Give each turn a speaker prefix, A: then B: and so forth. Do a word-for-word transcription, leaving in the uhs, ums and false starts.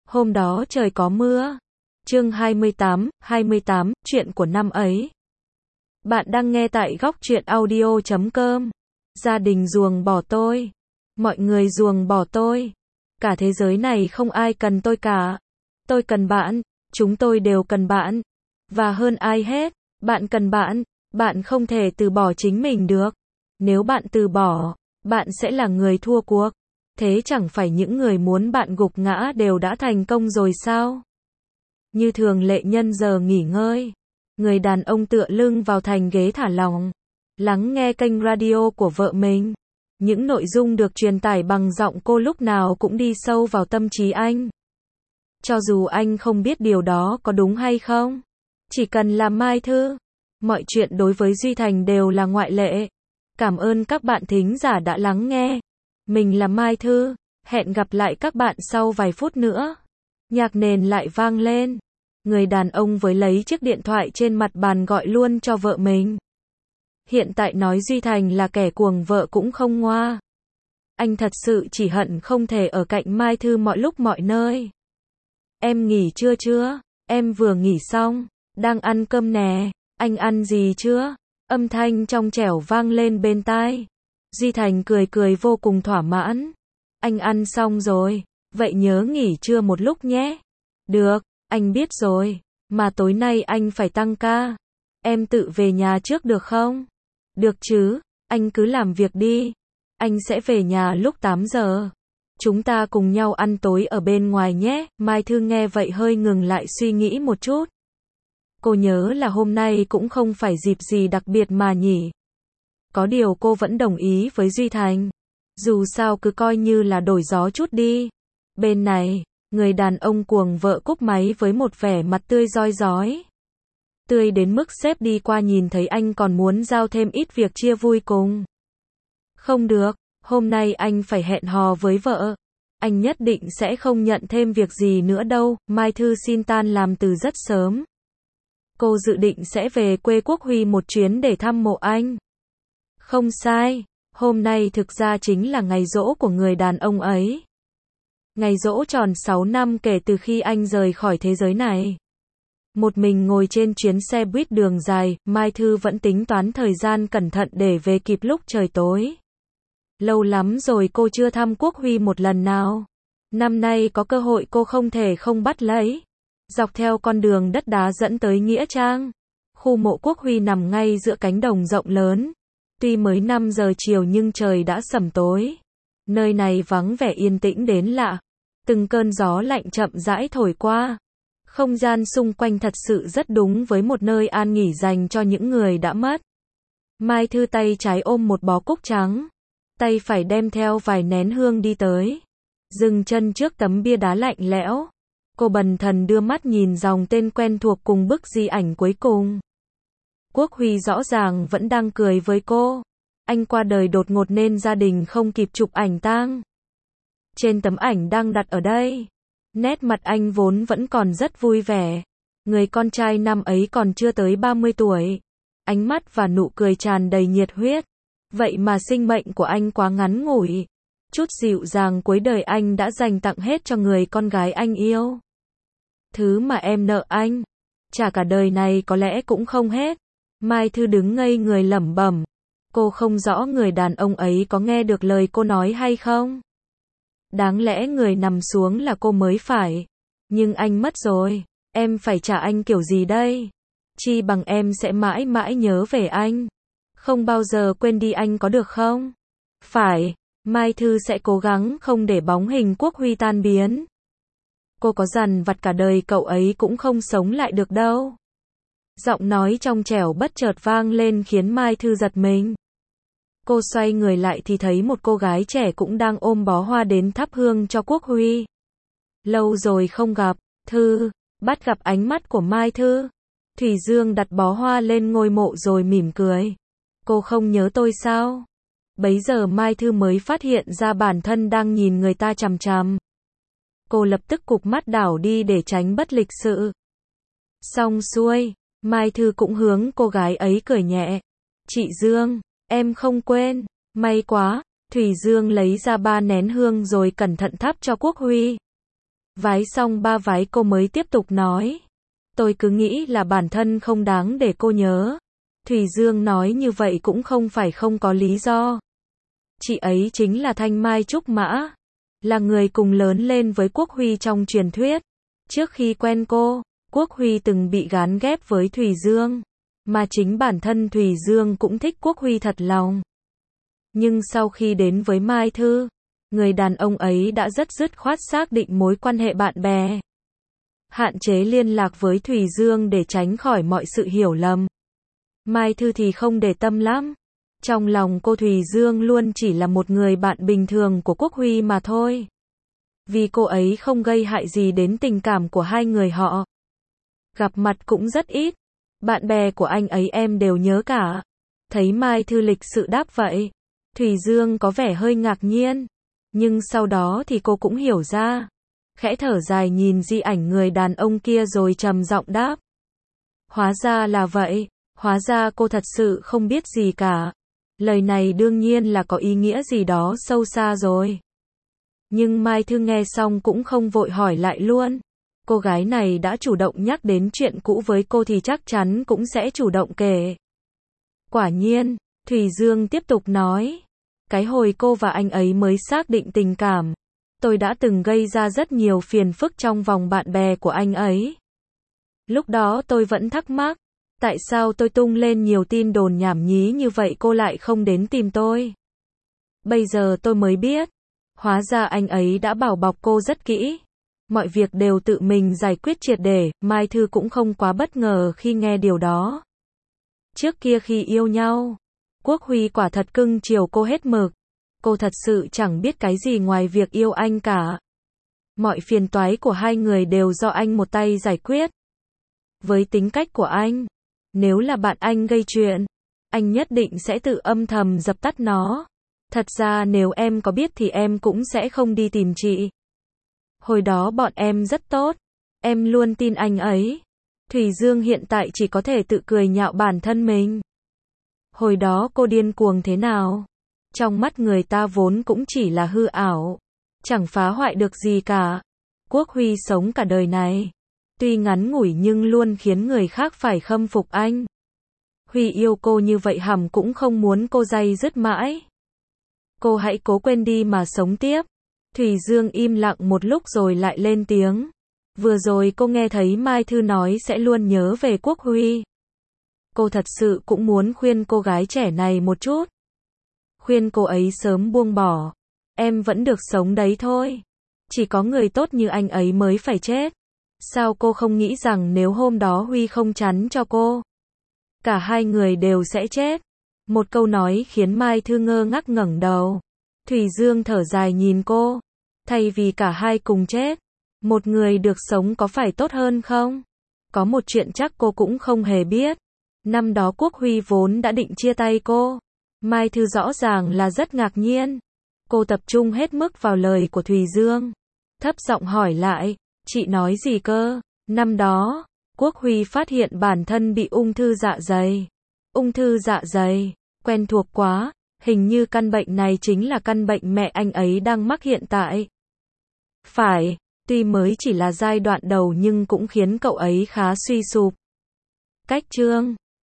A: Hôm đó trời có mưa. Chương hai mươi tám, hai mươi tám, chuyện của năm ấy. Bạn đang nghe tại góc truyện audio chấm com. Gia đình ruồng bỏ tôi. Mọi người ruồng bỏ tôi. Cả thế giới này không ai cần tôi cả. Tôi cần bạn. Chúng tôi đều cần bạn. Và hơn ai hết, bạn cần bạn. Bạn không thể từ bỏ chính mình được. Nếu bạn từ bỏ, bạn sẽ là người thua cuộc. Thế chẳng phải những người muốn bạn gục ngã đều đã thành công rồi sao? Như thường lệ nhân giờ nghỉ ngơi, người đàn ông tựa lưng vào thành ghế thả lỏng, lắng nghe kênh radio của vợ mình. Những nội dung được truyền tải bằng giọng cô lúc nào cũng đi sâu vào tâm trí anh. Cho dù anh không biết điều đó có đúng hay không, chỉ cần là Mai Thư, mọi chuyện đối với Duy Thành đều là ngoại lệ. Cảm ơn các bạn thính giả đã lắng nghe. Mình là Mai Thư, hẹn gặp lại các bạn sau vài phút nữa. Nhạc nền lại vang lên. Người đàn ông với lấy chiếc điện thoại trên mặt bàn gọi luôn cho vợ mình. Hiện tại nói Duy Thành là kẻ cuồng vợ cũng không ngoa. Anh thật sự chỉ hận không thể ở cạnh Mai Thư mọi lúc mọi nơi. Em nghỉ chưa chưa? Em vừa nghỉ xong, đang ăn cơm nè. Anh ăn gì chưa? Âm thanh trong trẻo vang lên bên tai. Duy Thành cười cười vô cùng thỏa mãn. Anh ăn xong rồi, vậy nhớ nghỉ trưa một lúc nhé. Được, anh biết rồi, mà tối nay anh phải tăng ca. Em tự về nhà trước được không? Được chứ, anh cứ làm việc đi. Anh sẽ về nhà lúc tám giờ. Chúng ta cùng nhau ăn tối ở bên ngoài nhé. Mai Thư nghe vậy hơi ngừng lại suy nghĩ một chút. Cô nhớ là hôm nay cũng không phải dịp gì đặc biệt mà nhỉ. Có điều cô vẫn đồng ý với Duy Thành. Dù sao cứ coi như là đổi gió chút đi. Bên này, người đàn ông cuồng vợ cúp máy với một vẻ mặt tươi rói rói. Tươi đến mức sếp đi qua nhìn thấy anh còn muốn giao thêm ít việc chia vui cùng. Không được, hôm nay anh phải hẹn hò với vợ. Anh nhất định sẽ không nhận thêm việc gì nữa đâu. Mai Thư xin tan làm từ rất sớm. Cô dự định sẽ về quê Quốc Huy một chuyến để thăm mộ anh. Không sai, hôm nay thực ra chính là ngày giỗ của người đàn ông ấy. Ngày giỗ tròn sáu năm kể từ khi anh rời khỏi thế giới này. Một mình ngồi trên chuyến xe buýt đường dài, Mai Thư vẫn tính toán thời gian cẩn thận để về kịp lúc trời tối. Lâu lắm rồi cô chưa thăm Quốc Huy một lần nào. Năm nay có cơ hội cô không thể không bắt lấy. Dọc theo con đường đất đá dẫn tới Nghĩa Trang. Khu mộ Quốc Huy nằm ngay giữa cánh đồng rộng lớn. Tuy mới năm giờ chiều nhưng trời đã sẩm tối. Nơi này vắng vẻ yên tĩnh đến lạ. Từng cơn gió lạnh chậm rãi thổi qua. Không gian xung quanh thật sự rất đúng với một nơi an nghỉ dành cho những người đã mất. Mai Thư tay trái ôm một bó cúc trắng. Tay phải đem theo vài nén hương đi tới. Dừng chân trước tấm bia đá lạnh lẽo. Cô bần thần đưa mắt nhìn dòng tên quen thuộc cùng bức di ảnh cuối cùng. Quốc Huy rõ ràng vẫn đang cười với cô. Anh qua đời đột ngột nên gia đình không kịp chụp ảnh tang. Trên tấm ảnh đang đặt ở đây, nét mặt anh vốn vẫn còn rất vui vẻ. Người con trai năm ấy còn chưa tới ba mươi tuổi. Ánh mắt và nụ cười tràn đầy nhiệt huyết. Vậy mà sinh mệnh của anh quá ngắn ngủi. Chút dịu dàng cuối đời anh đã dành tặng hết cho người con gái anh yêu. Thứ mà em nợ anh, trả cả đời này có lẽ cũng không hết. Mai Thư đứng ngây người lẩm bẩm. Cô không rõ người đàn ông ấy có nghe được lời cô nói hay không. Đáng lẽ người nằm xuống là cô mới phải. Nhưng anh mất rồi. Em phải trả anh kiểu gì đây? Chi bằng em sẽ mãi mãi nhớ về anh. Không bao giờ quên đi anh có được không? Phải, Mai Thư sẽ cố gắng không để bóng hình Quốc Huy tan biến. Cô có dằn vặt cả đời cậu ấy cũng không sống lại được đâu. Giọng nói trong trẻo bất chợt vang lên khiến Mai Thư giật mình. Cô xoay người lại thì thấy một cô gái trẻ cũng đang ôm bó hoa đến thắp hương cho Quốc Huy. Lâu rồi không gặp, Thư. Bắt gặp ánh mắt của Mai Thư, Thủy Dương đặt bó hoa lên ngôi mộ rồi mỉm cười. Cô không nhớ tôi sao? Bấy giờ Mai Thư mới phát hiện ra bản thân đang nhìn người ta chằm chằm. Cô lập tức cụp mắt đảo đi để tránh bất lịch sự. Xong xuôi, Mai Thư cũng hướng cô gái ấy cười nhẹ. Chị Dương, em không quên. May quá, Thủy Dương lấy ra ba nén hương rồi cẩn thận thắp cho Quốc Huy. Vái xong ba vái cô mới tiếp tục nói. Tôi cứ nghĩ là bản thân không đáng để cô nhớ. Thùy Dương nói như vậy cũng không phải không có lý do. Chị ấy chính là Thanh Mai Trúc Mã, là người cùng lớn lên với Quốc Huy trong truyền thuyết. Trước khi quen cô, Quốc Huy từng bị gán ghép với Thùy Dương, mà chính bản thân Thùy Dương cũng thích Quốc Huy thật lòng. Nhưng sau khi đến với Mai Thư, người đàn ông ấy đã rất dứt khoát xác định mối quan hệ bạn bè. Hạn chế liên lạc với Thùy Dương để tránh khỏi mọi sự hiểu lầm. Mai Thư thì không để tâm lắm. Trong lòng cô Thùy Dương luôn chỉ là một người bạn bình thường của Quốc Huy mà thôi. Vì cô ấy không gây hại gì đến tình cảm của hai người họ. Gặp mặt cũng rất ít. Bạn bè của anh ấy em đều nhớ cả. Thấy Mai Thư lịch sự đáp vậy, Thùy Dương có vẻ hơi ngạc nhiên. Nhưng sau đó thì cô cũng hiểu ra. Khẽ thở dài nhìn di ảnh người đàn ông kia rồi trầm giọng đáp. Hóa ra là vậy, hóa ra cô thật sự không biết gì cả. Lời này đương nhiên là có ý nghĩa gì đó sâu xa rồi. Nhưng Mai Thư nghe xong cũng không vội hỏi lại luôn. Cô gái này đã chủ động nhắc đến chuyện cũ với cô thì chắc chắn cũng sẽ chủ động kể. Quả nhiên, Thùy Dương tiếp tục nói. Cái hồi cô và anh ấy mới xác định tình cảm, tôi đã từng gây ra rất nhiều phiền phức trong vòng bạn bè của anh ấy. Lúc đó tôi vẫn thắc mắc, tại sao tôi tung lên nhiều tin đồn nhảm nhí như vậy cô lại không đến tìm tôi. Bây giờ tôi mới biết, hóa ra anh ấy đã bảo bọc cô rất kỹ. Mọi việc đều tự mình giải quyết triệt để, Mai Thư cũng không quá bất ngờ khi nghe điều đó. Trước kia khi yêu nhau, Quốc Huy quả thật cưng chiều cô hết mực. Cô thật sự chẳng biết cái gì ngoài việc yêu anh cả. Mọi phiền toái của hai người đều do anh một tay giải quyết. Với tính cách của anh, nếu là bạn anh gây chuyện, anh nhất định sẽ tự âm thầm dập tắt nó. Thật ra nếu em có biết thì em cũng sẽ không đi tìm chị. Hồi đó bọn em rất tốt, em luôn tin anh ấy. Thùy Dương hiện tại chỉ có thể tự cười nhạo bản thân mình. Hồi đó cô điên cuồng thế nào? Trong mắt người ta vốn cũng chỉ là hư ảo, chẳng phá hoại được gì cả. Quốc Huy sống cả đời này, tuy ngắn ngủi nhưng luôn khiến người khác phải khâm phục anh. Huy yêu cô như vậy hẳn cũng không muốn cô day dứt mãi. Cô hãy cố quên đi mà sống tiếp. Thùy Dương im lặng một lúc rồi lại lên tiếng. Vừa rồi cô nghe thấy Mai Thư nói sẽ luôn nhớ về Quốc Huy. Cô thật sự cũng muốn khuyên cô gái trẻ này một chút. Khuyên cô ấy sớm buông bỏ. Em vẫn được sống đấy thôi. Chỉ có người tốt như anh ấy mới phải chết. Sao cô không nghĩ rằng nếu hôm đó Huy không chắn cho cô, cả hai người đều sẽ chết? Một câu nói khiến Mai Thư ngơ ngác ngẩng đầu. Thùy Dương thở dài nhìn cô. Thay vì cả hai cùng chết, một người được sống có phải tốt hơn không? Có một chuyện chắc cô cũng không hề biết. Năm đó Quốc Huy vốn đã định chia tay cô. Mai Thư rõ ràng là rất ngạc nhiên. Cô tập trung hết mức vào lời của Thùy Dương. Thấp giọng hỏi lại, chị nói gì cơ? Năm đó, Quốc Huy phát hiện bản thân bị ung thư dạ dày. Ung thư dạ dày, quen thuộc quá, hình như căn bệnh này chính là căn bệnh mẹ anh ấy đang mắc hiện tại. Phải, tuy mới chỉ là giai đoạn đầu nhưng cũng khiến cậu ấy khá suy sụp. Cách chương